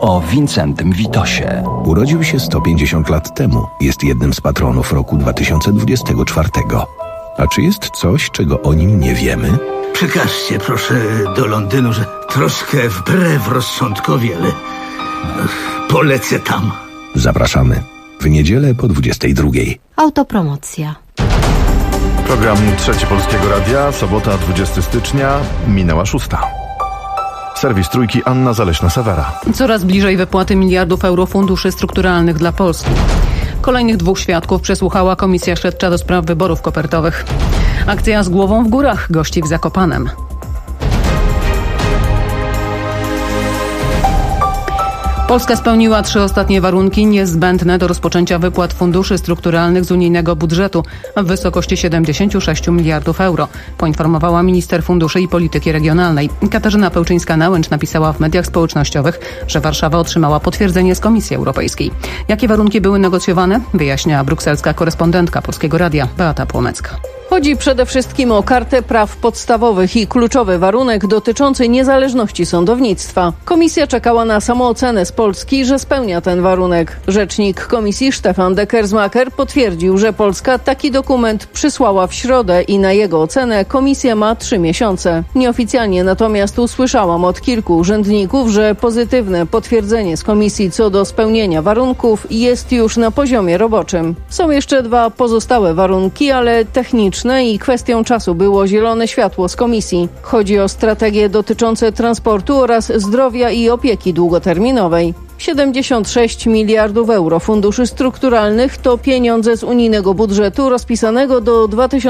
o Wincentym Witosie. Urodził się 150 lat temu. Jest jednym z patronów roku 2024. A czy jest coś, czego o nim nie wiemy? Przekażcie proszę do Londynu, że troszkę wbrew rozsądkowi, ale polecę tam. Zapraszamy. W niedzielę po 22:00. Autopromocja. Program Trzeci Polskiego Radia, sobota 20 stycznia, minęła 6. Serwis Trójki, Anna Zaleśna-Sawera. Coraz bliżej wypłaty miliardów euro funduszy strukturalnych dla Polski. Kolejnych 2 świadków przesłuchała Komisja Śledcza do spraw wyborów kopertowych. Akcja z głową w górach gości w Zakopanem. Polska spełniła 3 ostatnie warunki niezbędne do rozpoczęcia wypłat funduszy strukturalnych z unijnego budżetu w wysokości 76 miliardów euro, poinformowała minister funduszy i polityki regionalnej. Katarzyna Pełczyńska-Nałęcz napisała w mediach społecznościowych, że Warszawa otrzymała potwierdzenie z Komisji Europejskiej. Jakie warunki były negocjowane? Wyjaśnia brukselska korespondentka Polskiego Radia Beata Płomecka. Chodzi przede wszystkim o Kartę Praw Podstawowych i kluczowy warunek dotyczący niezależności sądownictwa. Komisja czekała na samoocenę z Polski, że spełnia ten warunek. Rzecznik Komisji Stefan de Kersmaker potwierdził, że Polska taki dokument przysłała w środę i na jego ocenę komisja ma 3 miesiące. Nieoficjalnie natomiast usłyszałam od kilku urzędników, że pozytywne potwierdzenie z Komisji co do spełnienia warunków jest już na poziomie roboczym. Są jeszcze 2 pozostałe warunki, ale techniczne i kwestią czasu było zielone światło z Komisji. Chodzi o strategie dotyczące transportu oraz zdrowia i opieki długoterminowej. 76 miliardów euro funduszy strukturalnych to pieniądze z unijnego budżetu rozpisanego do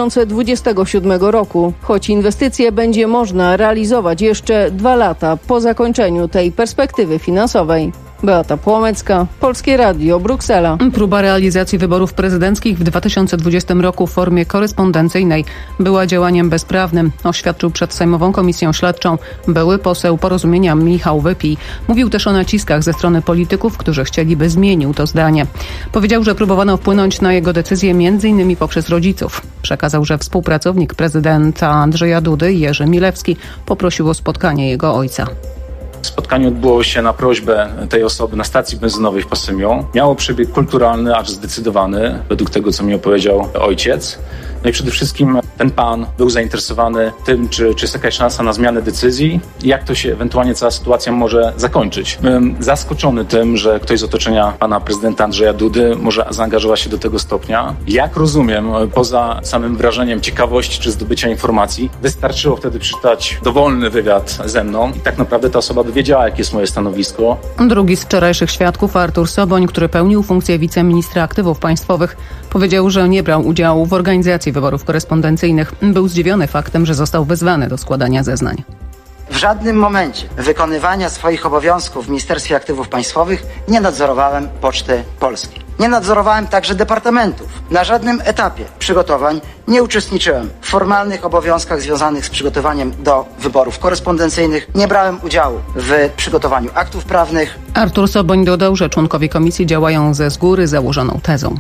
2027 roku. Choć inwestycje będzie można realizować jeszcze 2 lata po zakończeniu tej perspektywy finansowej. Beata Płomecka, Polskie Radio, Bruksela. Próba realizacji wyborów prezydenckich w 2020 roku w formie korespondencyjnej była działaniem bezprawnym, oświadczył przed Sejmową Komisją Śledczą były poseł Porozumienia Michał Wypij. Mówił też o naciskach ze strony polityków, którzy chcieli, by zmienił to zdanie. Powiedział, że próbowano wpłynąć na jego decyzję m.in. poprzez rodziców. Przekazał, że współpracownik prezydenta Andrzeja Dudy, Jerzy Milewski, poprosił o spotkanie jego ojca. Spotkanie odbyło się na prośbę tej osoby na stacji benzynowej w Pasymiu. Miało przebieg kulturalny, acz zdecydowany, według tego, co mi opowiedział ojciec. No i przede wszystkim ten pan był zainteresowany tym, czy jest jakaś szansa na zmianę decyzji i jak to się ewentualnie cała sytuacja może zakończyć. Byłem zaskoczony tym, że ktoś z otoczenia pana prezydenta Andrzeja Dudy może zaangażować się do tego stopnia. Jak rozumiem, poza samym wrażeniem ciekawości czy zdobycia informacji, wystarczyło wtedy przeczytać dowolny wywiad ze mną i tak naprawdę ta osoba by wiedziała, jakie jest moje stanowisko. Drugi z wczorajszych świadków, Artur Soboń, który pełnił funkcję wiceministra aktywów państwowych, powiedział, że nie brał udziału w organizacji wyborów korespondencyjnych. Był zdziwiony faktem, że został wezwany do składania zeznań. W żadnym momencie wykonywania swoich obowiązków w Ministerstwie Aktywów Państwowych nie nadzorowałem Poczty Polskiej. Nie nadzorowałem także departamentów. Na żadnym etapie przygotowań nie uczestniczyłem w formalnych obowiązkach związanych z przygotowaniem do wyborów korespondencyjnych. Nie brałem udziału w przygotowaniu aktów prawnych. Artur Soboń dodał, że członkowie komisji działają ze z góry założoną tezą.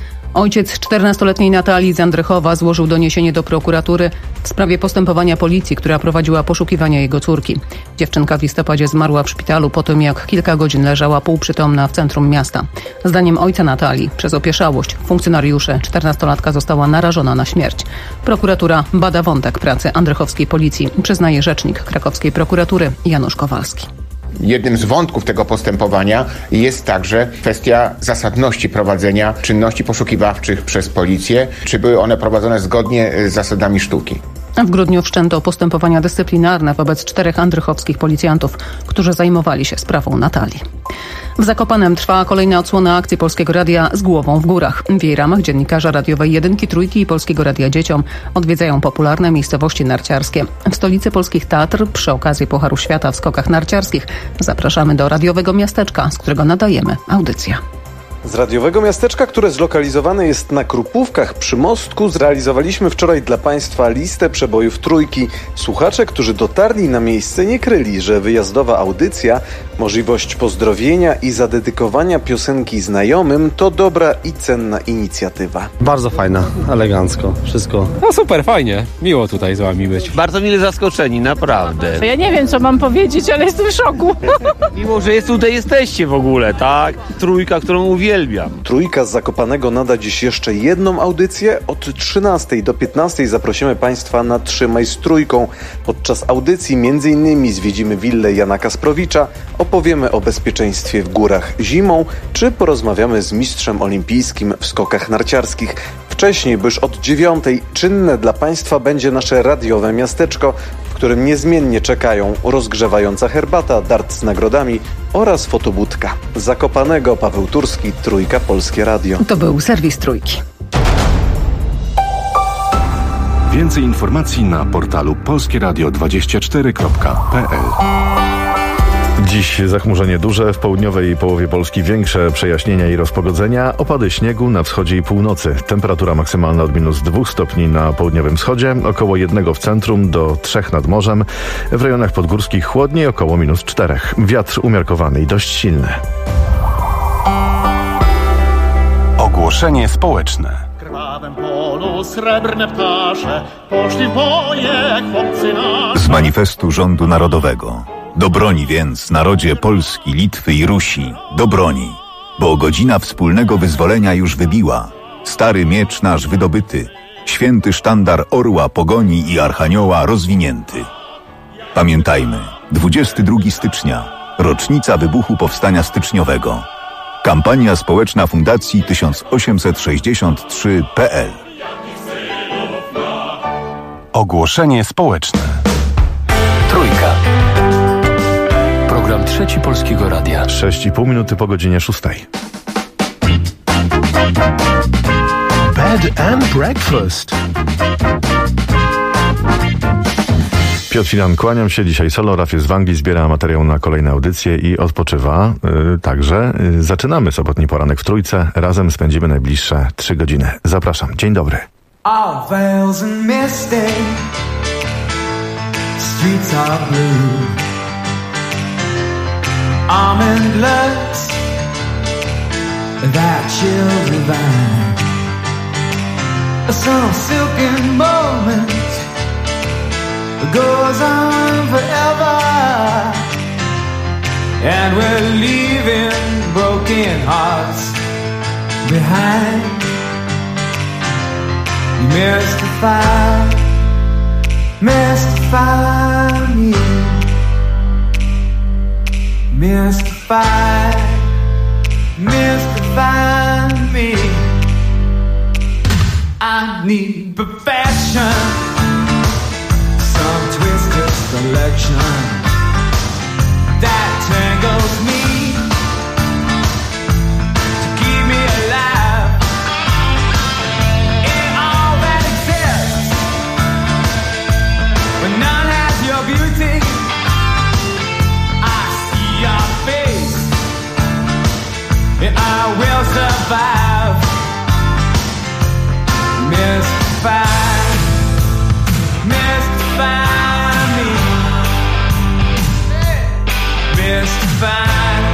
Ojciec 14-letniej Natalii z Andrychowa złożył doniesienie do prokuratury w sprawie postępowania policji, która prowadziła poszukiwania jego córki. Dziewczynka w listopadzie zmarła w szpitalu po tym, jak kilka godzin leżała półprzytomna w centrum miasta. Zdaniem ojca Natalii, przez opieszałość funkcjonariuszy 14-latka została narażona na śmierć. Prokuratura bada wątek pracy andrychowskiej policji, przyznaje rzecznik krakowskiej prokuratury Janusz Kowalski. Jednym z wątków tego postępowania jest także kwestia zasadności prowadzenia czynności poszukiwawczych przez policję. Czy były one prowadzone zgodnie z zasadami sztuki? W grudniu wszczęto postępowania dyscyplinarne wobec 4 andrychowskich policjantów, którzy zajmowali się sprawą Natalii. W Zakopanem trwa kolejna odsłona akcji Polskiego Radia z głową w górach. W jej ramach dziennikarze radiowej Jedynki, Trójki i Polskiego Radia Dzieciom odwiedzają popularne miejscowości narciarskie. W stolicy polskich Tatr przy okazji Pucharu Świata w skokach narciarskich zapraszamy do radiowego miasteczka, z którego nadajemy audycję. Z radiowego miasteczka, które zlokalizowane jest na Krupówkach przy Mostku, zrealizowaliśmy wczoraj dla Państwa listę przebojów Trójki. Słuchacze, którzy dotarli na miejsce, nie kryli, że wyjazdowa audycja, możliwość pozdrowienia i zadedykowania piosenki znajomym to dobra i cenna inicjatywa. Bardzo fajna, elegancko, wszystko. No super, fajnie. Miło tutaj z wami być. Bardzo mile zaskoczeni, naprawdę. Ja nie wiem, co mam powiedzieć, ale jestem w szoku. Miło, że tutaj jesteście w ogóle, tak? Trójka, którą uwielbiam. Trójka z Zakopanego nada dziś jeszcze jedną audycję. Od 13 do 15 zaprosimy Państwa na Trzymaj z Trójką. Podczas audycji m.in. zwiedzimy willę Jana Kasprowicza, opowiemy o bezpieczeństwie w górach zimą, czy porozmawiamy z mistrzem olimpijskim w skokach narciarskich. Wcześniej, bo już od 9 czynne dla Państwa będzie nasze radiowe miasteczko, w którym niezmiennie czekają rozgrzewająca herbata, dart z nagrodami oraz fotobudka. Z Zakopanego Paweł Turski, Trójka Polskie Radio. To był serwis Trójki. Więcej informacji na portalu polskieradio24.pl. Dziś zachmurzenie duże, w południowej połowie Polski większe przejaśnienia i rozpogodzenia, opady śniegu na wschodzie i północy. Temperatura maksymalna od -2 stopni na południowym wschodzie, około 1 w centrum do 3 nad morzem. W rejonach podgórskich chłodniej, około -4. Wiatr umiarkowany i dość silny. Ogłoszenie społeczne. W krwawym polu srebrne ptasze poszli w boje chłopcy nasi. Z manifestu rządu narodowego. Do broni więc, narodzie Polski, Litwy i Rusi, do broni, bo godzina wspólnego wyzwolenia już wybiła. Stary miecz nasz wydobyty, święty sztandar orła, pogoni i archanioła rozwinięty. Pamiętajmy, 22 stycznia, rocznica wybuchu Powstania Styczniowego. Kampania społeczna Fundacji 1863.pl. Ogłoszenie społeczne. Trójka. Program Trzeci Polskiego Radia. 6,5 minuty po godzinie 6. Bed and breakfast. Piotr Filan, kłaniam się. Dzisiaj solo. Raf jest w Anglii, zbiera materiał na kolejne audycje i odpoczywa. Także zaczynamy sobotni poranek w Trójce. Razem spędzimy najbliższe 3 godziny. Zapraszam. Dzień dobry. All veils and misty, streets are blue. Almond looks, that chill divine. Some silken moment goes on forever, and we're leaving broken hearts behind. You mystify me. Mystify me. I need perfection, some twisted selection that tangles me to keep me alive in all that exists, but none has your beauty. I will survive. Mystify me. Mystify.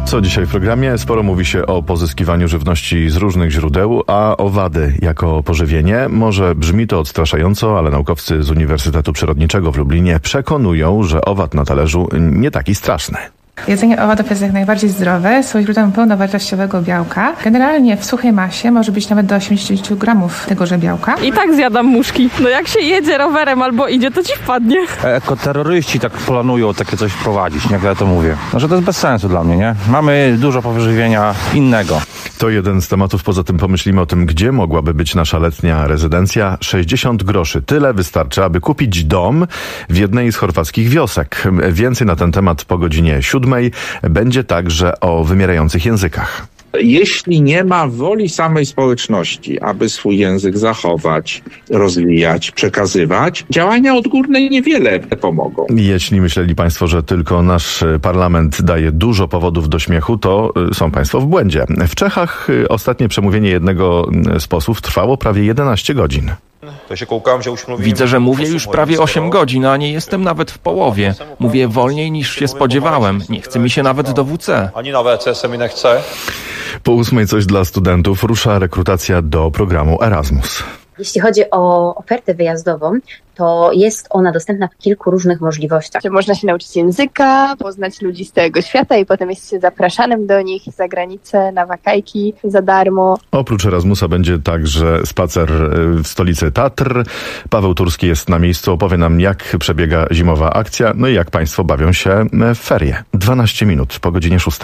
Co dzisiaj w programie? Sporo mówi się o pozyskiwaniu żywności z różnych źródeł, a owady jako pożywienie. Może brzmi to odstraszająco, ale naukowcy z Uniwersytetu Przyrodniczego w Lublinie przekonują, że owad na talerzu nie taki straszny. Jedzenie owadów jest jak najbardziej zdrowe, są źródłem pełnowartościowego białka. Generalnie w suchej masie może być nawet do 80 gramów tegoże białka. I tak zjadam muszki. No jak się jedzie rowerem albo idzie, to ci wpadnie. Ekoterroryści tak planują takie coś wprowadzić, jak ja to mówię. No, że to jest bez sensu dla mnie, nie? Mamy dużo pożywienia innego. To jeden z tematów, poza tym pomyślimy o tym, gdzie mogłaby być nasza letnia rezydencja. 60 groszy. Tyle wystarczy, aby kupić dom w jednej z chorwackich wiosek. Więcej na ten temat po godzinie 7. Będzie także o wymierających językach. Jeśli nie ma woli samej społeczności, aby swój język zachować, rozwijać, przekazywać, działania odgórne niewiele pomogą. Jeśli myśleli Państwo, że tylko nasz parlament daje dużo powodów do śmiechu, to są Państwo w błędzie. W Czechach ostatnie przemówienie jednego z posłów trwało prawie 11 godzin. Widzę, że mówię już prawie 8 godzin, a nie jestem nawet w połowie. Mówię wolniej niż się spodziewałem. Nie chce mi się nawet do WC. Ani na WC se mi nie chce. Po 8 coś dla studentów. Rusza rekrutacja do programu Erasmus. Jeśli chodzi o ofertę wyjazdową, to jest ona dostępna w kilku różnych możliwościach. Można się nauczyć języka, poznać ludzi z całego świata i potem jest się zapraszanym do nich za granicę na wakajki za darmo. Oprócz Erasmusa będzie także spacer w stolicy Tatr. Paweł Turski jest na miejscu, opowie nam, jak przebiega zimowa akcja, no i jak Państwo bawią się w ferie. 12 minut po godzinie 6.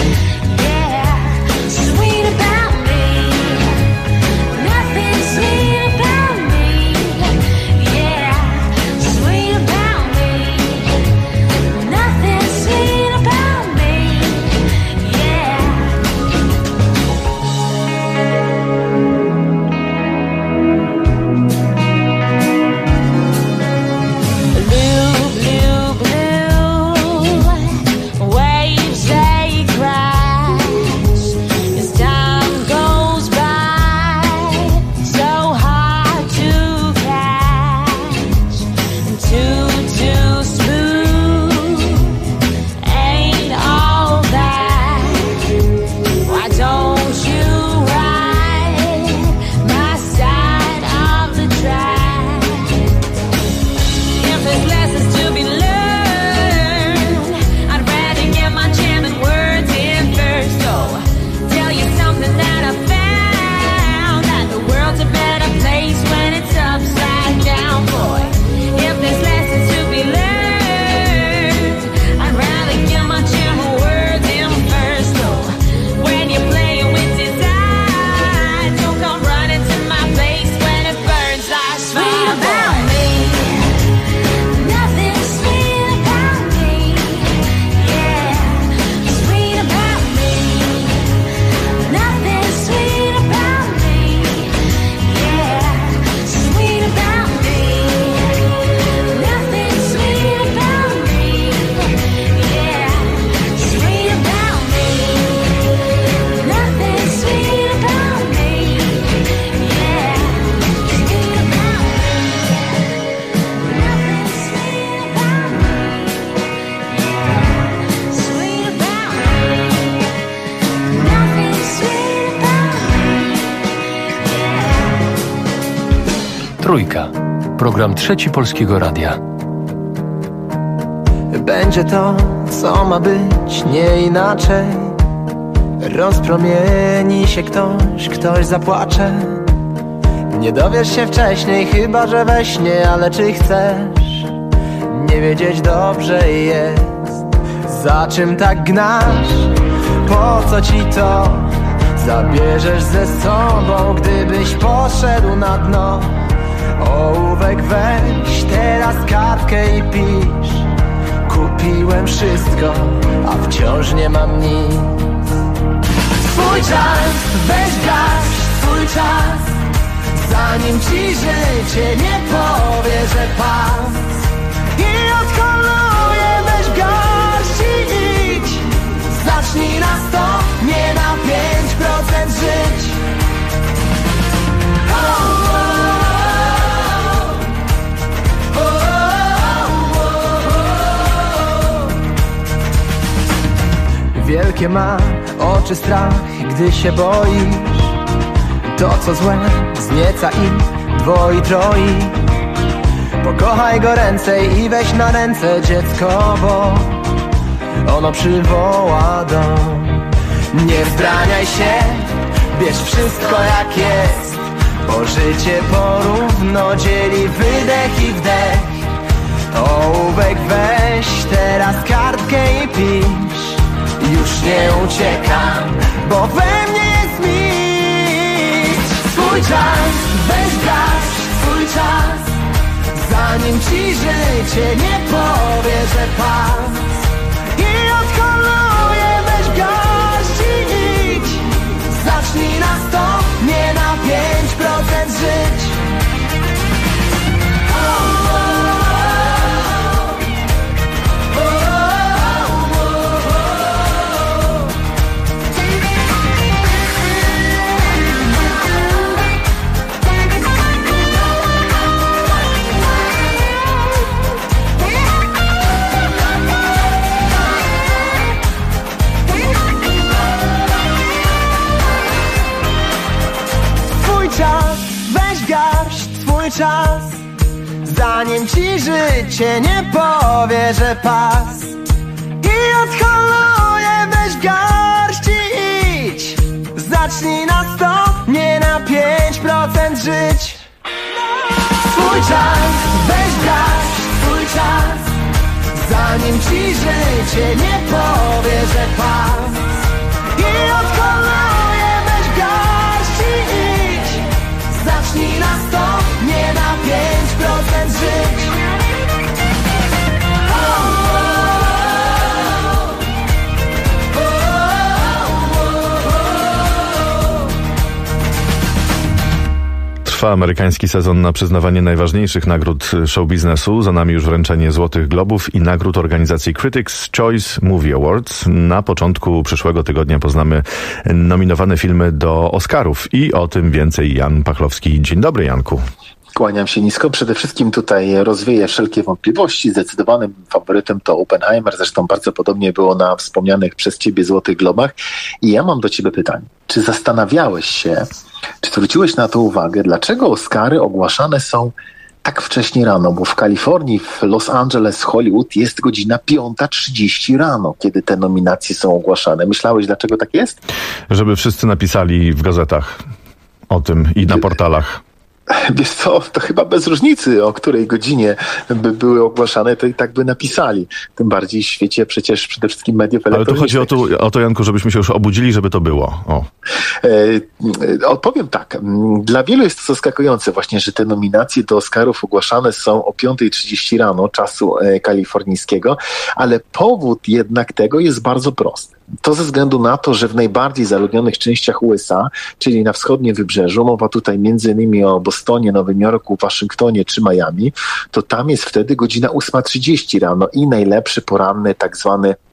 Sweet Trójka. Program Trzeci Polskiego Radia. Będzie to, co ma być, nie inaczej. Rozpromieni się ktoś zapłacze. Nie dowiesz się wcześniej, chyba że we śnie, ale czy chcesz nie wiedzieć dobrze jest, za czym tak gnasz? Po co ci to? Zabierzesz ze sobą, gdybyś poszedł na dno. Ołówek weź, teraz kartkę i pisz. Kupiłem wszystko, a wciąż nie mam nic. Swój czas, weź garść, swój czas, zanim ci życie nie powie, że pas. I odholuje, weź garść i idź. Zacznij na 100, nie na 5% żyć. Wielkie ma oczy strach, gdy się boisz. To co złe znieca i dwoi, troi. Pokochaj go ręcej i weź na ręce dziecko, bo ono przywoła dom. Nie wzbraniaj się, bierz wszystko jak jest, bo życie porówno dzieli wydech i wdech. Ołówek weź, teraz kartkę i pisz. Już nie uciekam, bo we mnie jest mistrz. Swój czas, weź garść, swój czas, zanim ci życie nie powie, że pas. I odholuje, weź garść i idź. Zacznij na 100, nie na 5% żyć. Czas, zanim ci życie nie powie, że pas. I odholuje, weź garść i idź. Zacznij na 100, nie na 5% żyć. Swój czas, weź garść, swój czas, zanim ci życie nie powie, że pas. I odholuje, weź garść i idź. Zacznij na 100, nie na 5% żyć. Trwa amerykański sezon na przyznawanie najważniejszych nagród show biznesu. Za nami już wręczenie Złotych Globów i nagród organizacji Critics' Choice Movie Awards. Na początku przyszłego tygodnia poznamy nominowane filmy do Oscarów i o tym więcej Jan Pachlowski. Dzień dobry, Janku. Kłaniam się nisko. Przede wszystkim tutaj rozwieję wszelkie wątpliwości. Zdecydowanym faworytem to Oppenheimer. Zresztą bardzo podobnie było na wspomnianych przez ciebie Złotych Globach. I ja mam do ciebie pytanie. Czy zastanawiałeś się, czy zwróciłeś na to uwagę, dlaczego Oscary ogłaszane są tak wcześnie rano? Bo w Kalifornii, w Los Angeles, Hollywood jest godzina 5:30 rano, kiedy te nominacje są ogłaszane. Myślałeś, dlaczego tak jest? Żeby wszyscy napisali w gazetach o tym i na portalach. Wiesz co, to chyba bez różnicy, o której godzinie by były ogłaszane, to i tak by napisali. Tym bardziej w świecie przecież przede wszystkim mediów elektronicznych. Ale tu chodzi o to, Janku, żebyśmy się już obudzili, żeby to było. Odpowiem tak. Dla wielu jest to zaskakujące właśnie, że te nominacje do Oscarów ogłaszane są o 5:30 rano czasu kalifornijskiego, ale powód jednak tego jest bardzo prosty. To ze względu na to, że w najbardziej zaludnionych częściach USA, czyli na wschodnim wybrzeżu, mowa tutaj między innymi o Bostonie, Nowym Jorku, Waszyngtonie czy Miami, to tam jest wtedy godzina 8:30 rano i najlepszy poranny tak zwany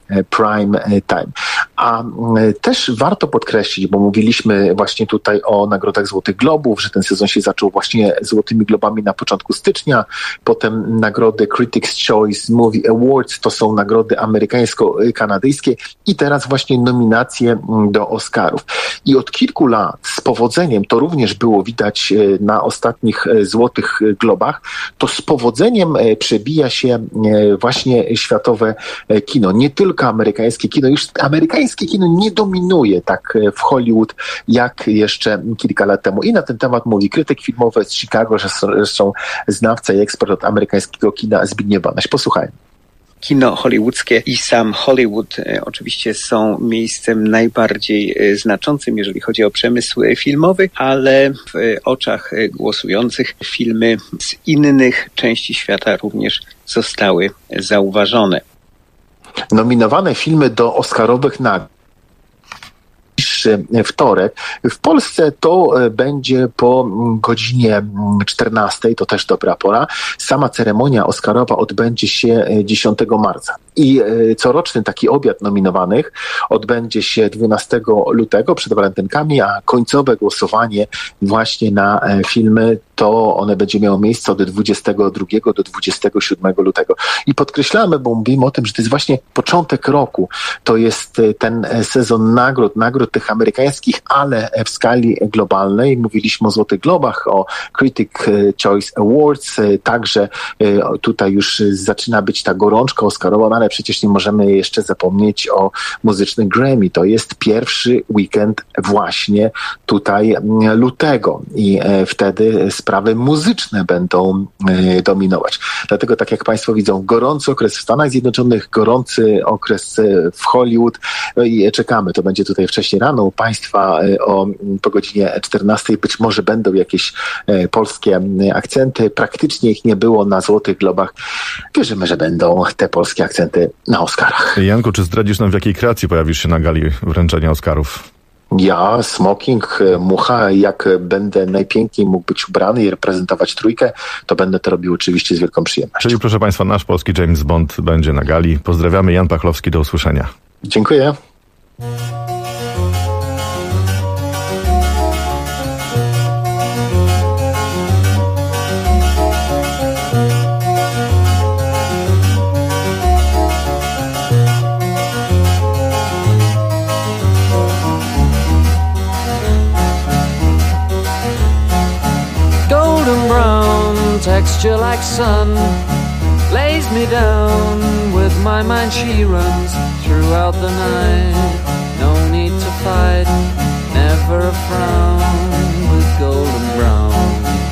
prime time. A też warto podkreślić, bo mówiliśmy właśnie tutaj o nagrodach Złotych Globów, że ten sezon się zaczął właśnie Złotymi Globami na początku stycznia, potem nagrody Critics' Choice Movie Awards, to są nagrody amerykańsko-kanadyjskie i teraz właśnie nominacje do Oscarów. I od kilku lat z powodzeniem, to również było widać na ostatnich Złotych Globach, to z powodzeniem przebija się właśnie światowe kino. Nie tylko amerykańskie kino, już amerykańskie kino nie dominuje tak w Hollywood jak jeszcze kilka lat temu. I na ten temat mówi krytyk filmowy z Chicago, zresztą znawca i ekspert od amerykańskiego kina Zbigniew Banaś. Posłuchajmy. Kino hollywoodzkie i sam Hollywood oczywiście są miejscem najbardziej znaczącym, jeżeli chodzi o przemysł filmowy, ale w oczach głosujących filmy z innych części świata również zostały zauważone. Nominowane filmy do Oscarowych nagród. Wtorek. W Polsce to będzie po godzinie 14, to też dobra pora. Sama ceremonia Oscarowa odbędzie się 10 marca. I coroczny taki obiad nominowanych odbędzie się 12 lutego przed walentynkami, a końcowe głosowanie właśnie na filmy to one będzie miało miejsce od 22 do 27 lutego. I podkreślamy, bo mówimy o tym, że to jest właśnie początek roku. To jest ten sezon nagród tych amerykańskich, ale w skali globalnej. Mówiliśmy o Złotych Globach, o Critics' Choice Awards. Także tutaj już zaczyna być ta gorączka oscarowa, no ale przecież nie możemy jeszcze zapomnieć o muzycznym Grammy. To jest pierwszy weekend właśnie tutaj lutego i wtedy sprawy muzyczne będą dominować. Dlatego, tak jak Państwo widzą, gorący okres w Stanach Zjednoczonych, gorący okres w Hollywood. No i czekamy. To będzie tutaj wcześniej rano u Państwa po godzinie 14. Być może będą jakieś polskie akcenty. Praktycznie ich nie było na Złotych Globach. Wierzymy, że będą te polskie akcenty na Oscarach. Janku, czy zdradzisz nam, w jakiej kreacji pojawisz się na gali wręczenia Oscarów? Ja, smoking, mucha, jak będę najpiękniej mógł być ubrany i reprezentować trójkę, to będę to robił oczywiście z wielką przyjemnością. Czyli proszę Państwa, nasz polski James Bond będzie na gali. Pozdrawiamy, Jan Pachlowski, do usłyszenia. Dziękuję. Texture like sun lays me down. With my mind she runs throughout the night. No need to fight, never a frown. With golden brown,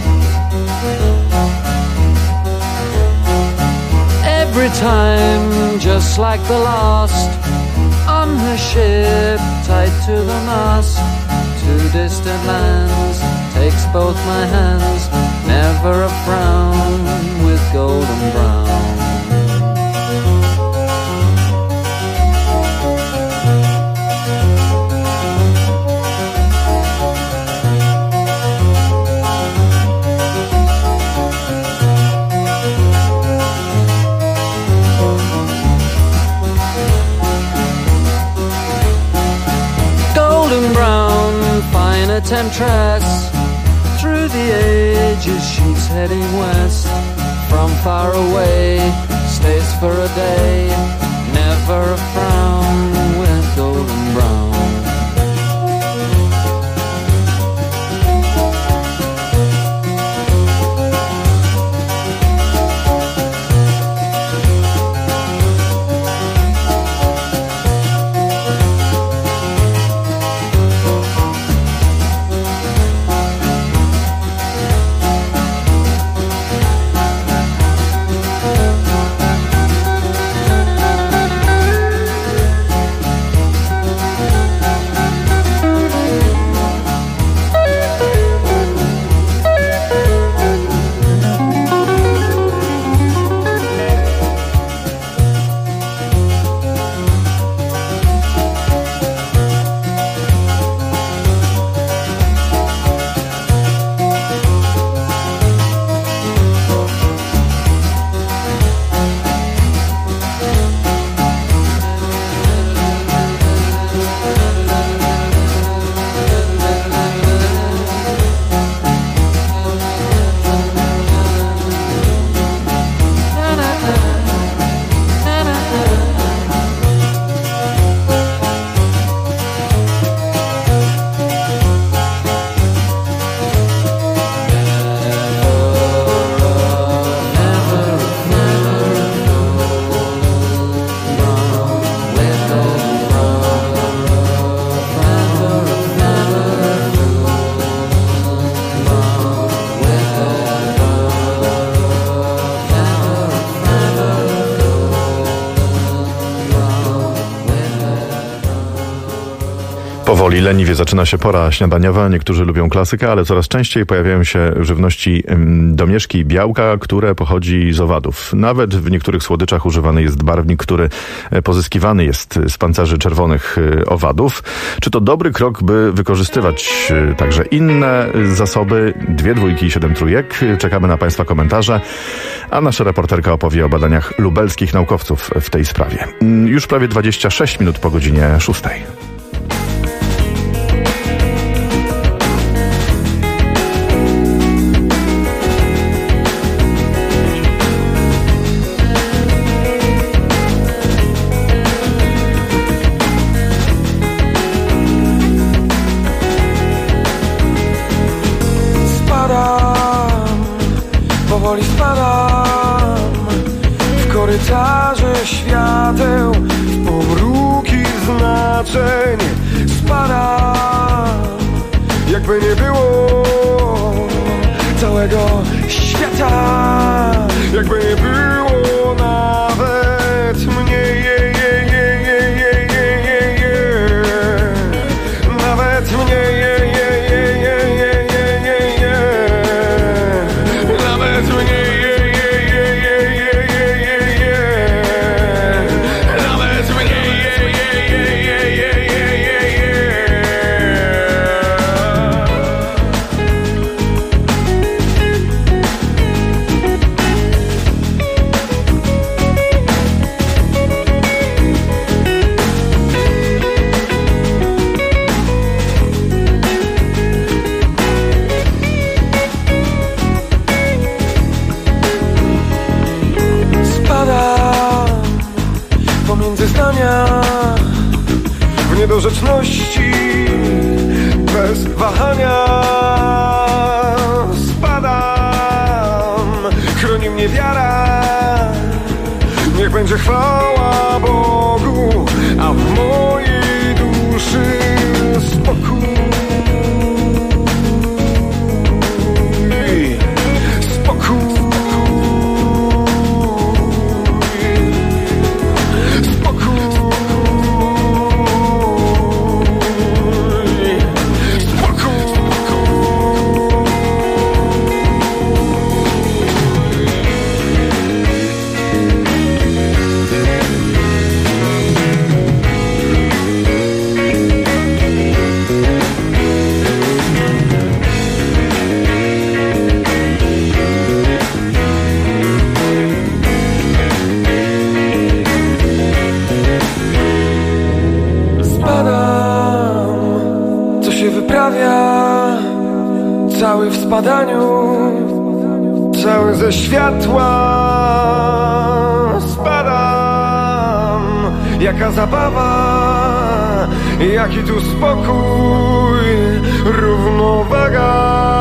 every time just like the last. On her ship tied to the mast, to distant lands takes both my hands. Never a frown with golden brown. Golden brown, fine temptress. Through the ages she's heading west. From far away, stays for a day. Never a frown with golden brown. Powoli, leniwie zaczyna się pora śniadaniowa. Niektórzy lubią klasykę, ale coraz częściej pojawiają się w żywności domieszki i białka, które pochodzi z owadów. Nawet w niektórych słodyczach używany jest barwnik, który pozyskiwany jest z pancerzy czerwonych owadów. Czy to dobry krok, by wykorzystywać także inne zasoby? 2 dwójki i 7 trójek. Czekamy na Państwa komentarze, a nasza reporterka opowie o badaniach lubelskich naukowców w tej sprawie. Już prawie 26 minut po godzinie 6. Powoli spadam w korytarze świateł, w pomruki znaczeń. Spadam, jakby nie było całego świata, jakby nie było nawet mnie. Nawet mnie. Pomiędzy zdania w niedorzeczności bez wahania spadam, chroni mnie wiara, niech będzie chwała Bogu, a w mojej duszy spokój. Cały w spadaniu, cały ze światła spadam. Jaka zabawa, jaki tu spokój, równowaga.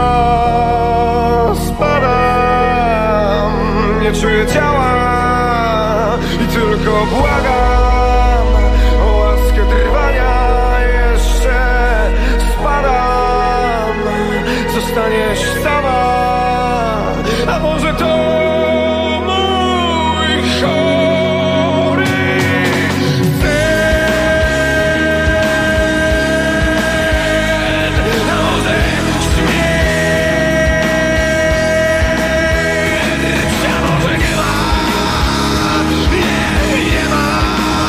Spadam, nie czuję ciała i tylko błagam o łaskę trwania jeszcze. Spadam, zostaniesz sama, a może to mój chory sen, a może śmierć, a może nie ma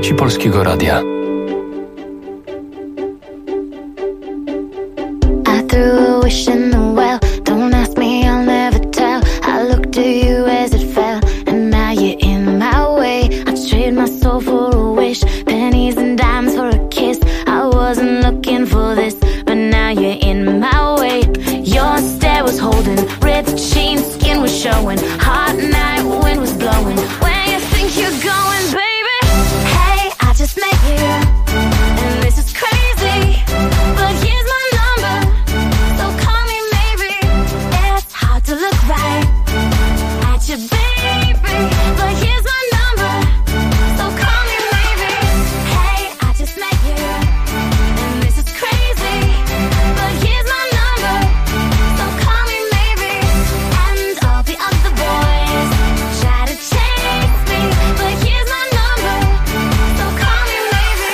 Trzeci Polskiego Radia. I threw a wish in the well. Don't ask me, I'll never tell. I looked at you as it fell, and now you're in my way. I trade my soul for a wish, pennies and dimes for a kiss. I wasn't looking for this, but now you're in my way. Your stare was holding, ripped jeans, skin was showing. Hot night, wind was blowing. Where you think you're going, baby? Hey, I just met you, and this is crazy, but here's my number, so call me maybe. It's hard to look right at you, baby, but here's my number, so call me maybe. Hey, I just met you, and this is crazy, but here's my number, so call me maybe. And all the other boys try to chase me, but here's my number, so call me maybe.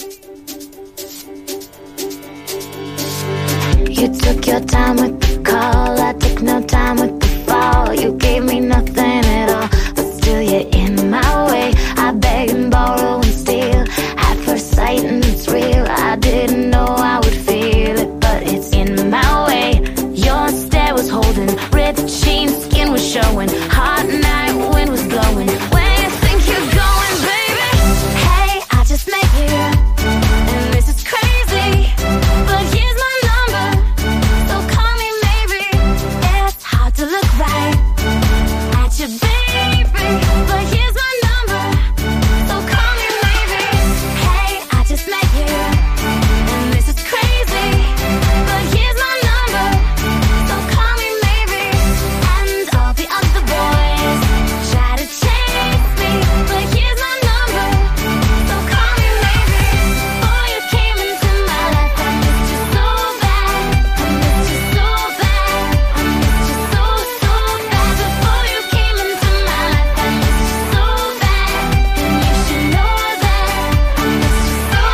You took your time with the call, I took no time with the fall. You gave me nothing at all, but still you're in my way. I beg and borrow and steal at first sight, and it's real. I didn't know I would feel it, but it's in my way. Your stare was holding, ripped jeans, skin was showing. Hot night, wind was blowing. Where you think you're going, baby? Hey, I just met you, and this is crazy, but here's my number, so call me maybe. It's hard to look right at you, baby, but here's my number, so call me maybe. Hey, I just met you, and this is crazy, but here's my number, so call me maybe. And all the other boys try to chase me, but here's my number, so call me maybe. Before you came into my life, I missed you so bad. I missed you so bad. I missed you so, so bad. Before you came into my life, I missed you so bad. And you should know that. I missed you so,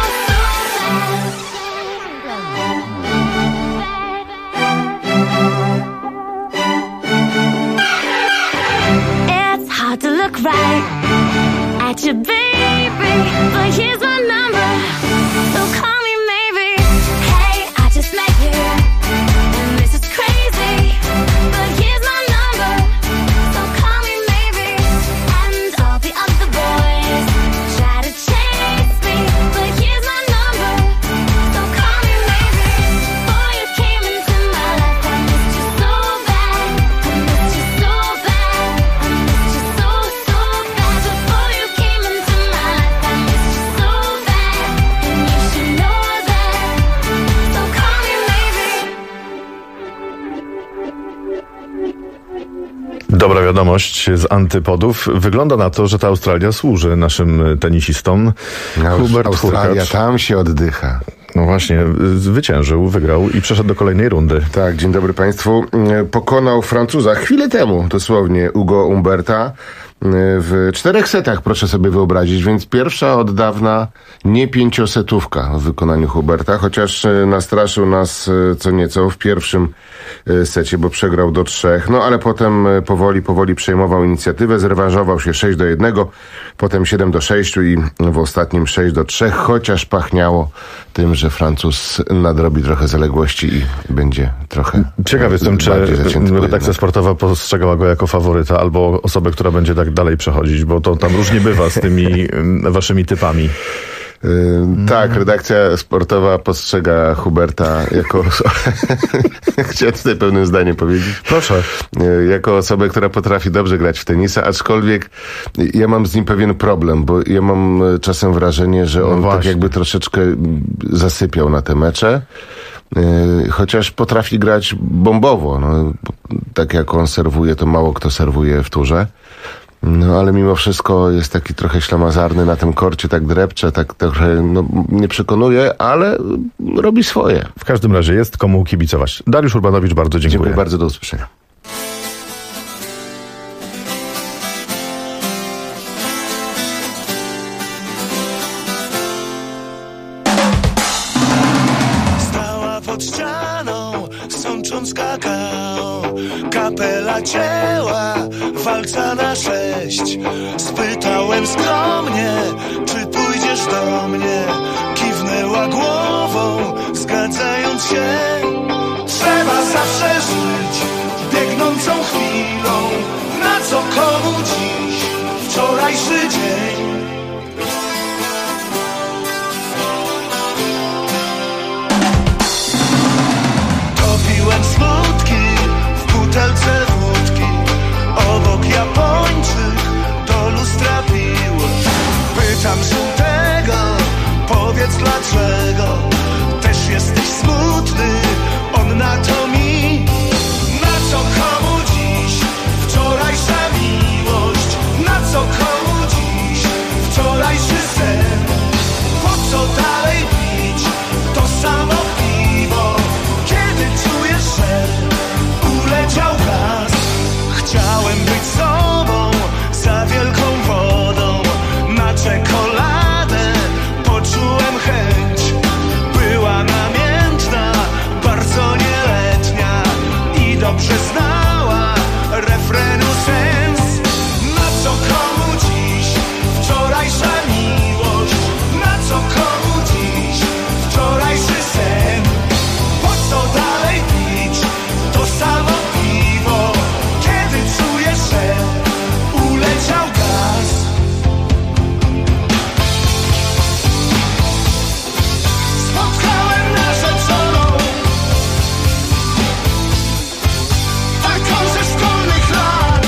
It's hard to look right at you, baby, but here's my number, so call me maybe. Hey, I just met you, and this is crazy, but here's my number, so call me maybe. And all the other boys try to chase me, but here's my number, so call me maybe. Before you came into my life, I missed you so bad. I missed you so bad. I missed you so, so bad. Before you came into my life, I missed you so bad. And you should know that, so call me maybe. Dobra wiadomość z antypodów. Wygląda na to, że ta Australia służy naszym tenisistom. Hubert Australia, Hurkacz. tam się oddycha. No właśnie, zwyciężył, wygrał i przeszedł do kolejnej rundy. Tak, dzień dobry Państwu. Pokonał Francuza chwilę temu, dosłownie, Ugo Umberta w 4 setach, proszę sobie wyobrazić, więc pierwsza od dawna nie 5-setówka w wykonaniu Huberta, chociaż nastraszył nas co nieco w pierwszym secie, bo przegrał do 3, no ale potem powoli przejmował inicjatywę, zrewanżował się 6-1, potem 7-6 i w ostatnim 6-3, chociaż pachniało tym, że Francuz nadrobi trochę zaległości i będzie trochę Ciekaw jestem, czy redakcja sportowa postrzegała go jako faworyta albo osobę, która będzie tak dalej przechodzić, bo to tam różnie bywa z tymi waszymi typami. Tak, redakcja sportowa postrzega Huberta jako chciałem tutaj pełnym zdaniem powiedzieć. Proszę. Jako osobę, która potrafi dobrze grać w tenisa, aczkolwiek ja mam z nim pewien problem, bo ja mam czasem wrażenie, że on tak jakby troszeczkę zasypiał na te mecze. Chociaż potrafi grać bombowo. No, tak jak on serwuje, to mało kto serwuje w turze. No ale mimo wszystko jest taki trochę ślamazarny na tym korcie, tak drepcze, tak trochę nie przekonuje, ale robi swoje. W każdym razie jest komu kibicować. Dariusz Urbanowicz, bardzo dziękuję. Dziękuję bardzo, do usłyszenia. Stała pod ścianą, sączy tańcząc kakao. Kapela cięła walca na 6. Spytałem skromnie, czy pójdziesz do mnie. Kiwnęła głową, zgadzając się. Trzeba zawsze żyć biegnącą chwilą. Na co komu dziś wczorajszy dzień? Topiłem smutki w butelce wódki. Obok Japończyk do lustra pił. Pytam żółtego, powiedz dlaczego też jesteś smutny. On na to mi, na co komu dziś wczorajsza miłość? Na co komu dziś wczorajszy sen? Po co dalej pić to samo piwo, kiedy czujesz, że uleciał gaz? Chciałem być sobą za wielką wodą. Na czekoladę poczułem chęć. Była namiętna, bardzo nieletnia i dobrze znała refrenu sens. Na co komu dziś wczorajsza miłość? Na co komu dziś wczorajszy sen? Po co dalej pić to samo piwo, kiedy czujesz, że uleciał gaz? Spotkałem narzeczoną, taką ze szkolnych lat.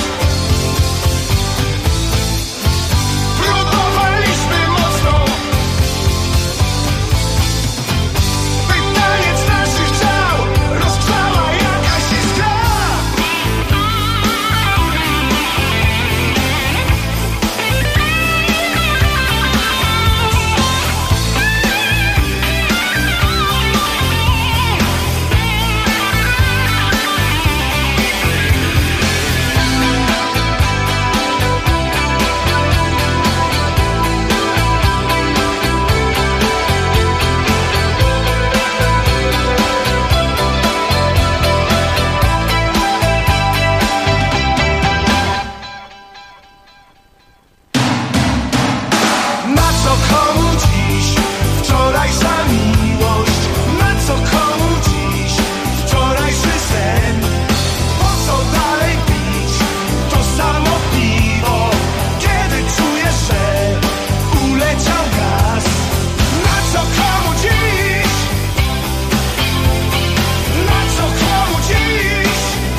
Próbowaliśmy mocno, by taniec naszych ciał rozgrzała jakaś iskra. Na co komu dziś wczorajsza miłość? Na co komu dziś wczorajszy sen? Po co dalej pić to samo piwo, kiedy czujesz, że uleciał gaz? Na co komu dziś? Na co komu dziś?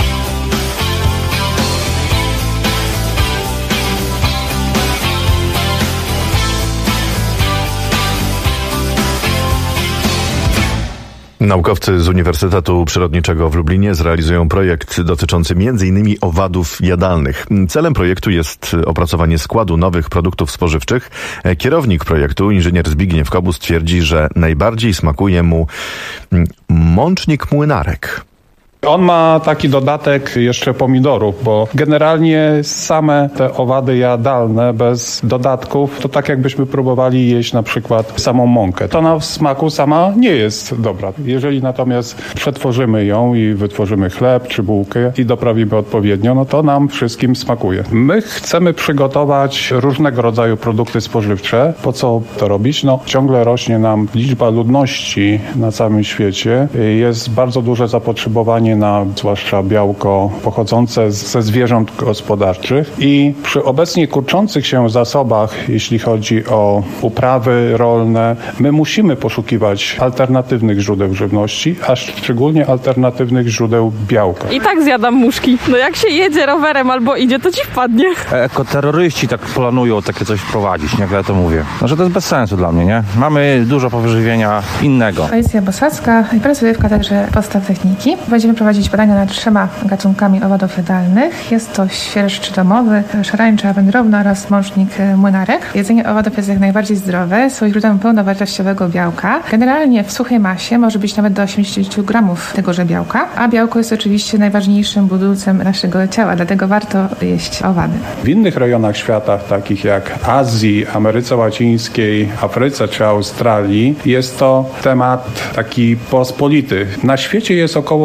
Naukowcy z Uniwersytetu Przyrodniczego w Lublinie zrealizują projekt dotyczący m.in. owadów jadalnych. Celem projektu jest opracowanie składu nowych produktów spożywczych. Kierownik projektu, inżynier Zbigniew Kobus, twierdzi, że najbardziej smakuje mu mącznik młynarek. On ma taki dodatek jeszcze pomidorów, bo generalnie same te owady jadalne bez dodatków to tak jakbyśmy próbowali jeść na przykład samą mąkę. To na smaku sama nie jest dobra. Jeżeli natomiast przetworzymy ją i wytworzymy chleb czy bułkę i doprawimy odpowiednio, no to nam wszystkim smakuje. My chcemy przygotować różnego rodzaju produkty spożywcze. Po co to robić? No ciągle rośnie nam liczba ludności na całym świecie. Jest bardzo duże zapotrzebowanie na zwłaszcza białko pochodzące ze zwierząt gospodarczych i przy obecnie kurczących się zasobach, jeśli chodzi o uprawy rolne, my musimy poszukiwać alternatywnych źródeł żywności, a szczególnie alternatywnych źródeł białka. I tak zjadam muszki. No jak się jedzie rowerem albo idzie, to ci wpadnie. Ekoterroryści tak planują takie coś wprowadzić, jak ja to mówię. No, że to jest bez sensu dla mnie, nie? Mamy dużo powyżywienia innego. Alicja Bosacka i pracuję w Katedrze Podstaw Techniki. Będziemy prowadzić badania nad 3 gatunkami owadów jadalnych. Jest to świerszcz domowy, szarańcza wędrowna oraz mącznik młynarek. Jedzenie owadów jest jak najbardziej zdrowe, są źródłem pełnowartościowego białka. Generalnie w suchej masie może być nawet do 80 gramów tegoże białka, a białko jest oczywiście najważniejszym budulcem naszego ciała, dlatego warto jeść owady. W innych rejonach świata, takich jak Azji, Ameryce Łacińskiej, Afryce czy Australii, jest to temat taki pospolity. Na świecie jest około 2000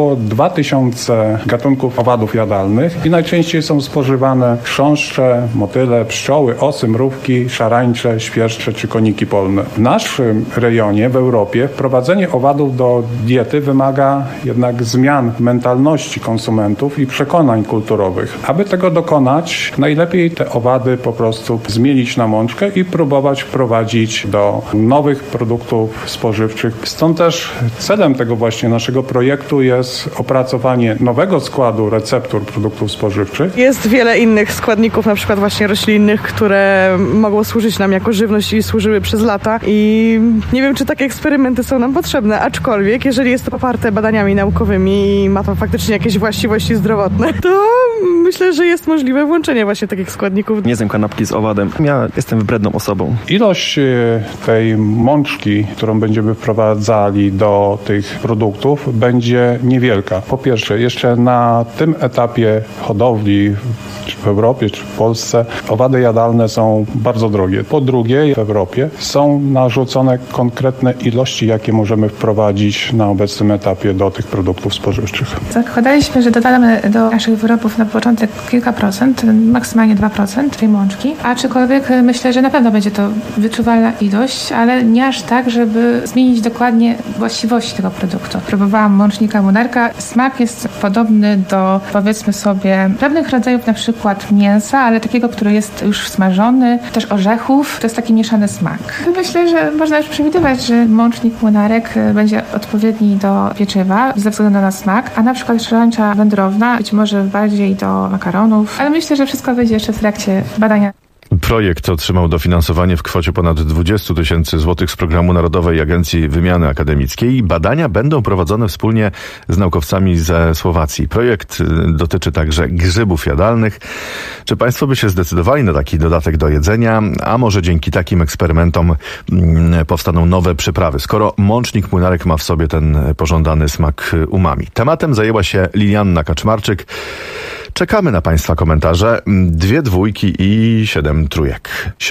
2000 gatunków owadów jadalnych i najczęściej są spożywane chrząszcze, motyle, pszczoły, osy, mrówki, szarańcze, świerszcze czy koniki polne. W naszym rejonie, w Europie, wprowadzenie owadów do diety wymaga jednak zmian mentalności konsumentów i przekonań kulturowych. Aby tego dokonać, najlepiej te owady po prostu zmienić na mączkę i próbować wprowadzić do nowych produktów spożywczych. Stąd też celem tego właśnie naszego projektu jest opracowanie nowego składu receptur produktów spożywczych. Jest wiele innych składników, na przykład właśnie roślinnych, które mogą służyć nam jako żywność i służyły przez lata i nie wiem, czy takie eksperymenty są nam potrzebne, aczkolwiek jeżeli jest to poparte badaniami naukowymi i ma to faktycznie jakieś właściwości zdrowotne, to myślę, że jest możliwe włączenie właśnie takich składników. Nie zjem kanapki z owadem. Ja jestem wybredną osobą. Ilość tej mączki, którą będziemy wprowadzali do tych produktów, będzie niewielka. Po pierwsze, jeszcze na tym etapie hodowli czy w Europie, czy w Polsce owady jadalne są bardzo drogie. Po drugie, w Europie są narzucone konkretne ilości, jakie możemy wprowadzić na obecnym etapie do tych produktów spożywczych. Zakładaliśmy, że dodamy do naszych wyrobów na początek kilka procent, maksymalnie 2% tej mączki, aczkolwiek myślę, że na pewno będzie to wyczuwalna ilość, ale nie aż tak, żeby zmienić dokładnie właściwości tego produktu. Próbowałam mącznika Munarka. Smak jest podobny do, powiedzmy sobie, pewnych rodzajów na przykład mięsa, ale takiego, który jest już smażony, też orzechów. To jest taki mieszany smak. Myślę, że można już przewidywać, że mącznik Munarek będzie odpowiedni do pieczywa ze względu na smak, a na przykład szarańcza wędrowna być może bardziej do makaronów, ale myślę, że wszystko wyjdzie jeszcze w trakcie badania. Projekt otrzymał dofinansowanie w kwocie ponad 20 000 złotych z Programu Narodowej Agencji Wymiany Akademickiej. Badania będą prowadzone wspólnie z naukowcami ze Słowacji. Projekt dotyczy także grzybów jadalnych. Czy państwo by się zdecydowali na taki dodatek do jedzenia? A może dzięki takim eksperymentom powstaną nowe przyprawy, skoro mącznik Munarek ma w sobie ten pożądany smak umami? Tematem zajęła się Lilianna Kaczmarczyk. Czekamy na państwa komentarze. 2 dwójki i 7 trójek.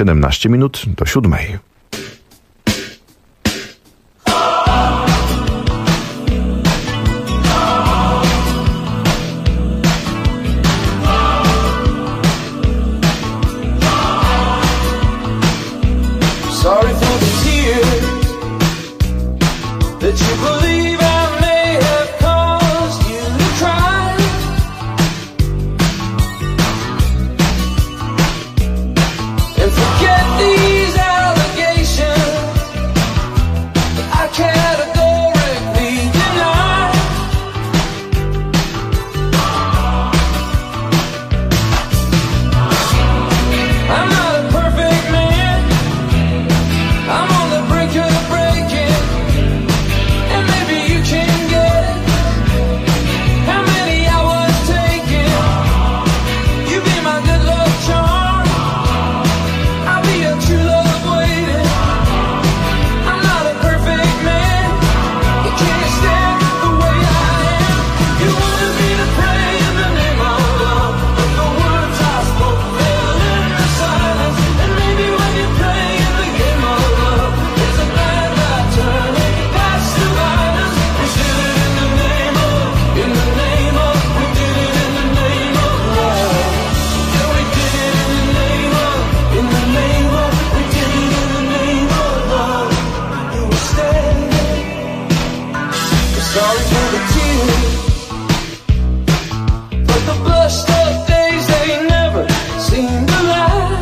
17 minut do 7. Sorry for the tears that you believe I may have caused you to cry. And forget these allegations I categorically deny. I'm not a perfect man. I'm on the brink of breaking, and maybe you can get it. How many hours taking? You be my good luck charm. I'll be your true love waiting. I'm not a perfect man. You can't stand the way I am. You wanted me to pray in the name of love, but the words I spoke fell in the silence. And maybe when you play in the game of love, it's a bad right turn. That's the violence. We did it in the name of, we did it in the name of love. Yeah, we did it in the name of, we did it in the name of love. You were standing. Sorry for the tears, but the blushed up days, they never seem to lie.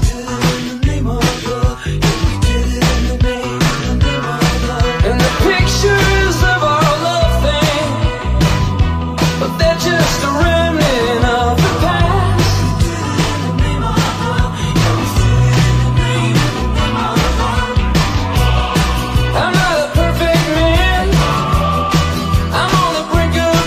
And the pictures of our love thing, but they're just a remnant of the past. I'm not a perfect man. I'm on the brink of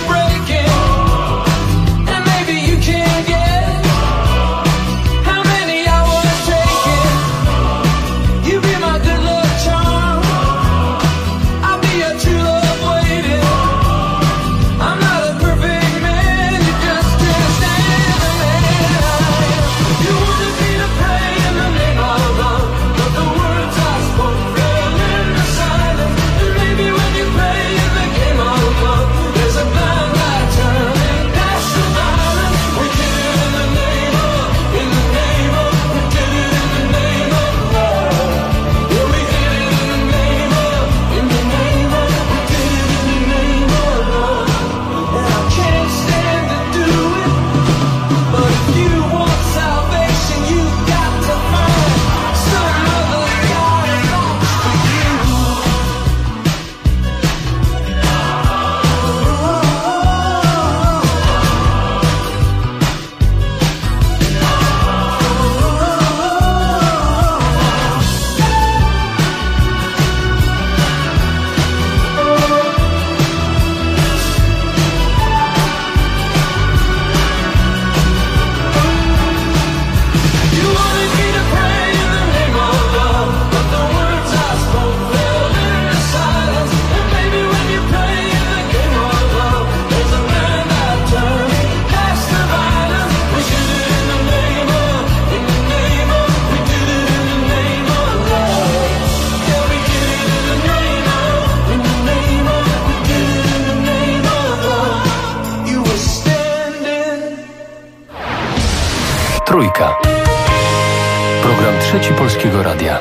Trójka. Program Trzeci Polskiego Radia.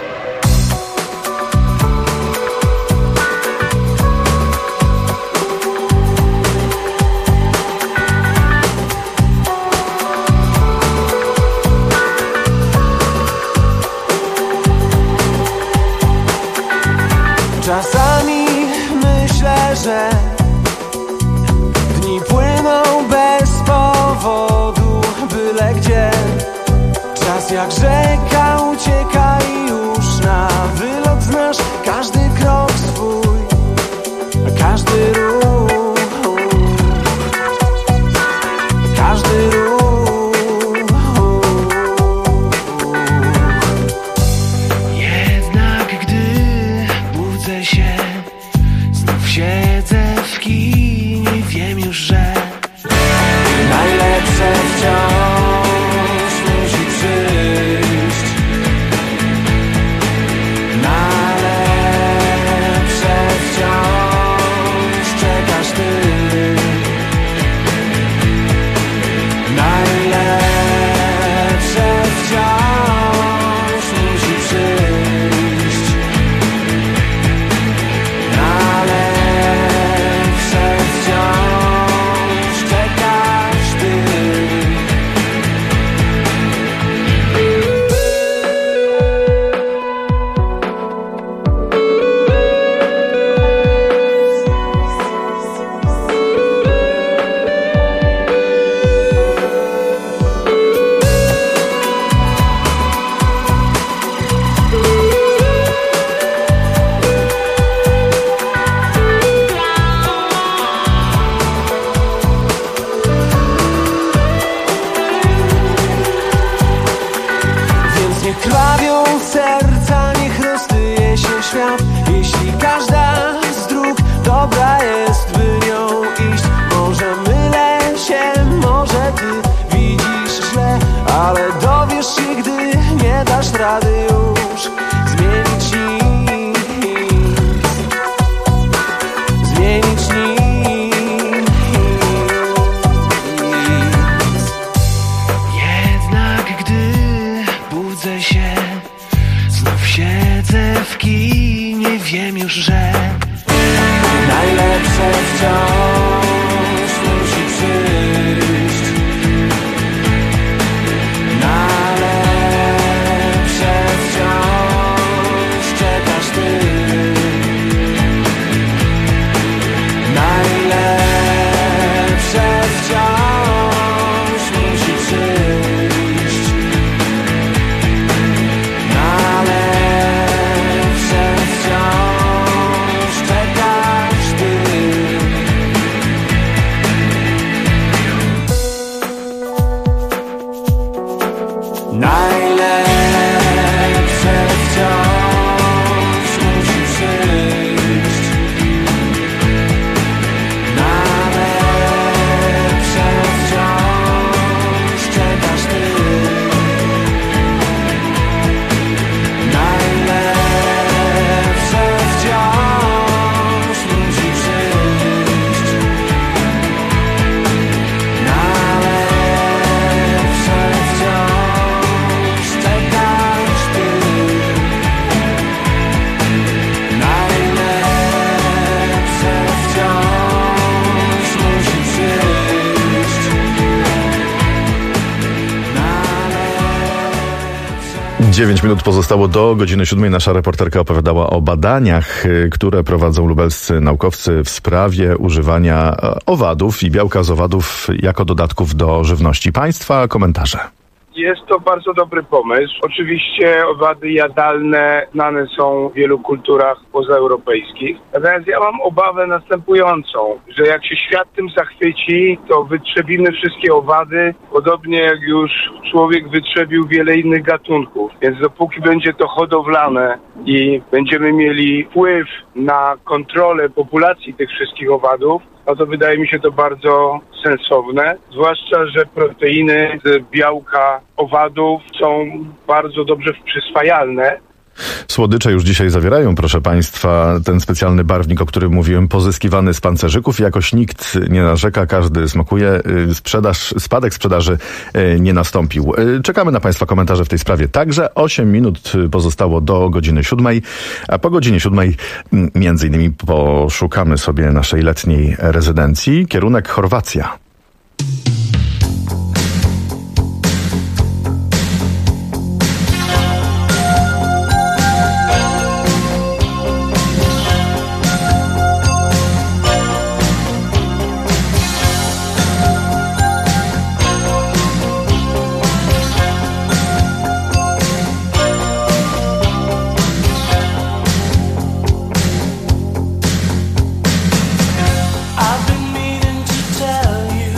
Czasami myślę, że dni płyną bez powodu, byle gdzie. Czas jak rzeka ucieka i już na wylot znasz każdy krok swój, każdy ruch, każdy ruch. Jednak gdy budzę się, znów siedzę w kinie, wiem już, że najlepsze wciąż musi przyjść. Najlepsze wciąż czekasz ty. Najlepsze wciąż musi przyjść. Najlepsze wciąż czekasz ty. Więc niech krwawią serca, niech roztyje się świat. Jeśli każda z dróg dobra jest, by nią iść. Może mylę się, może ty widzisz źle, ale dowiesz się, gdy nie dasz rady już zmienić nic. Zmienić nic. Jednak gdy budzę się, znów siedzę w kinie, wiem już, że najlepsze wciąż musi przyjść. Najlepsze wciąż czekasz ty. Najlepsze wciąż musi przyjść. Najlepsze wciąż czekasz ty. Najlepsze wciąż musi przyjść. Najlepsze wciąż czekasz ty. Najlepsze wciąż musi przyjść. Najlepsze wciąż czekasz ty. Najlepsze wciąż musi przyjść. 9 minut pozostało do godziny 7. Nasza reporterka opowiadała o badaniach, które prowadzą lubelscy naukowcy w sprawie używania owadów i białka z owadów jako dodatków do żywności. Państwa komentarze. Jest to bardzo dobry pomysł. Oczywiście owady jadalne znane są w wielu kulturach pozaeuropejskich. Natomiast ja mam obawę następującą, że jak się świat tym zachwyci, to wytrzebimy wszystkie owady, podobnie jak już człowiek wytrzebił wiele innych gatunków. Więc dopóki będzie to hodowlane i będziemy mieli wpływ na kontrolę populacji tych wszystkich owadów, no to wydaje mi się to bardzo sensowne, zwłaszcza, że proteiny z białka owadów są bardzo dobrze przyswajalne Słodycze już dzisiaj zawierają, proszę Państwa, ten specjalny barwnik, o którym mówiłem, pozyskiwany z pancerzyków. Jakoś nikt nie narzeka, każdy smakuje. Spadek sprzedaży nie nastąpił. Czekamy na Państwa komentarze w tej sprawie. Także 8 minut pozostało do godziny 7, a po godzinie 7 między innymi poszukamy sobie naszej letniej rezydencji. Kierunek Chorwacja. I've been meaning to tell you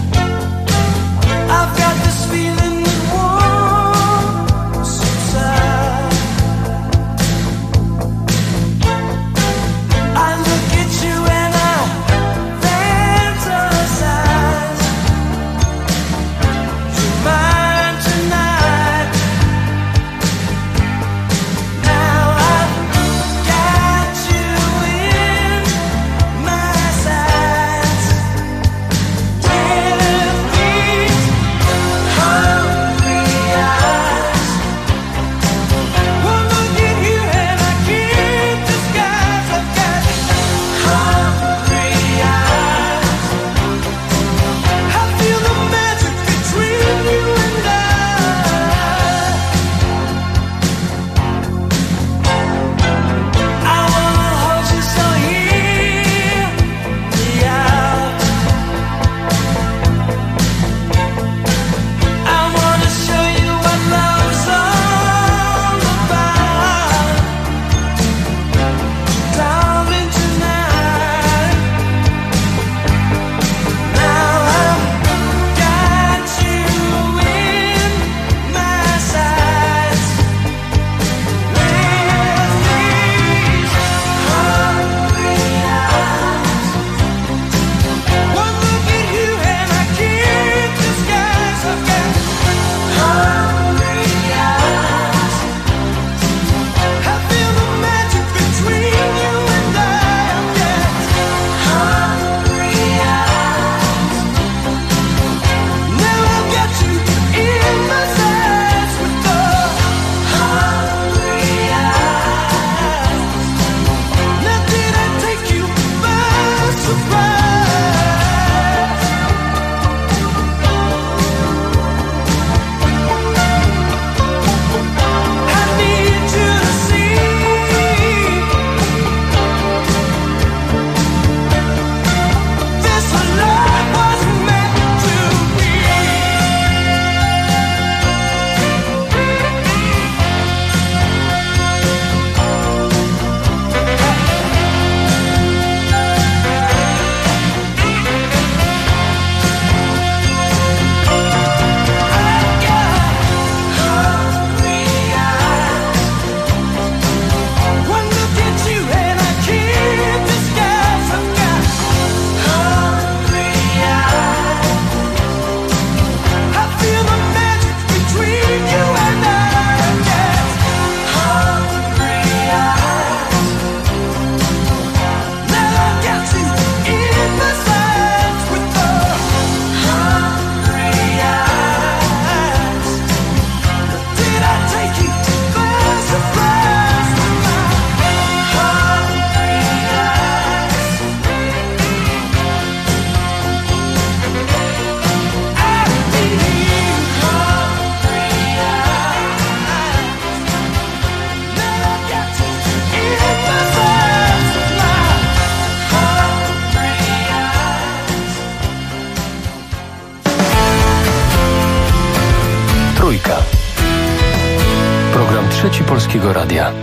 Trzeci Polskiego Radia.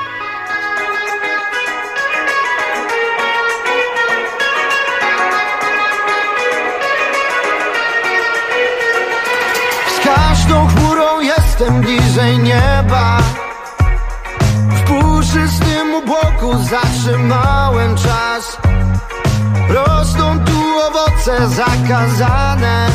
Z każdą chmurą jestem bliżej nieba. W puszystym obłoku zatrzymałem czas. Rosną tu owoce zakazane.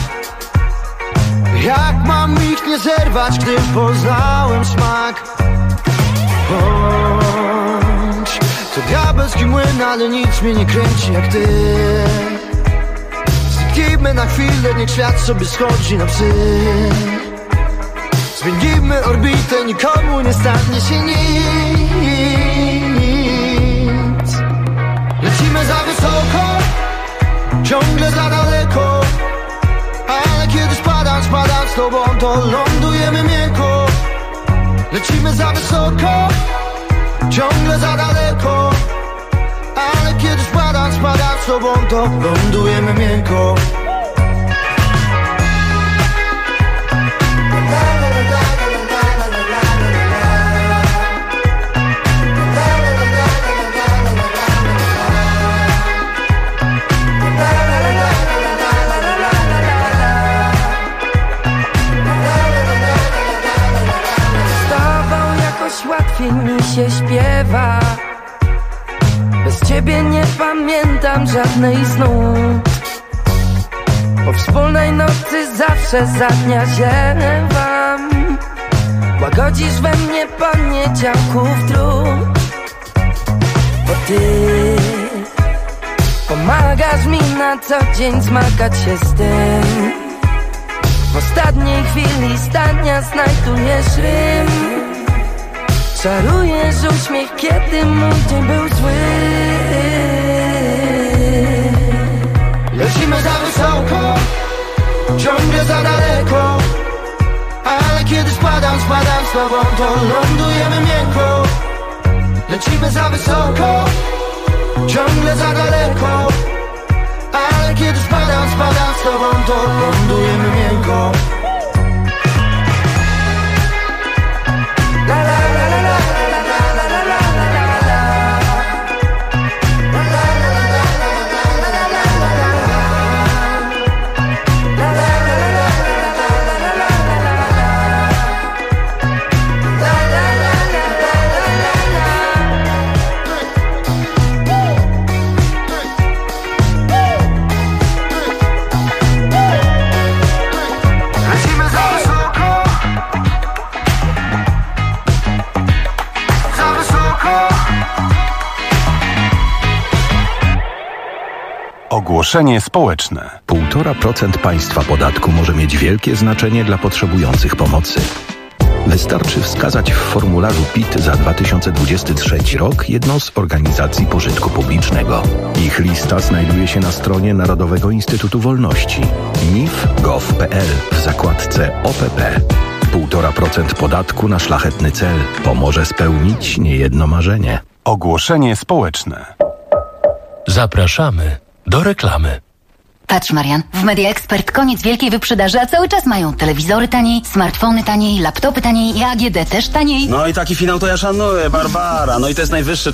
Jak mam ich nie zerwać, gdy poznałem smak? Bądź to diabelski młyn, ale nic mnie nie kręci jak ty. Zniknijmy na chwilę, niech świat sobie schodzi na psy. Zmienimy orbitę, nikomu nie stanie się nic. Lecimy za wysoko, ciągle za daleko, ale kiedy spadam z tobą, to lądujemy miękko. Lecimy za wysoko, ciągle za daleko, ale kiedy spadam z tobą, to lądujemy miękko. Łatwiej mi się śpiewa. Bez ciebie nie pamiętam żadnej z nut. Po wspólnej nocy zawsze za dnia ziewam. Łagodzisz we mnie poniedziałków trud. Bo ty pomagasz mi na co dzień zmagać się z tym. W ostatniej chwili zdania znajdujesz rym. Czarujesz uśmiech, kiedy mój dzień był zły. Lecimy za wysoko, ciągle za daleko, ale kiedy spadam z tobą, to lądujemy miękko. Lecimy za wysoko, ciągle za daleko, ale kiedy spadam z tobą, to lądujemy miękko. La la la la la. Ogłoszenie społeczne. 1,5% państwa podatku może mieć wielkie znaczenie dla potrzebujących pomocy. Wystarczy wskazać w formularzu PIT za 2023 rok jedną z organizacji pożytku publicznego. Ich lista znajduje się na stronie Narodowego Instytutu Wolności nif.gov.pl w zakładce OPP. 1,5% podatku na szlachetny cel pomoże spełnić niejedno marzenie. Ogłoszenie społeczne. Zapraszamy do reklamy. Patrz, Marian, w Media Expert koniec wielkiej wyprzedaży, a cały czas mają telewizory taniej, smartfony taniej, laptopy taniej i AGD też taniej. No i taki finał to ja szanuję, Barbara. No i to jest najwyższy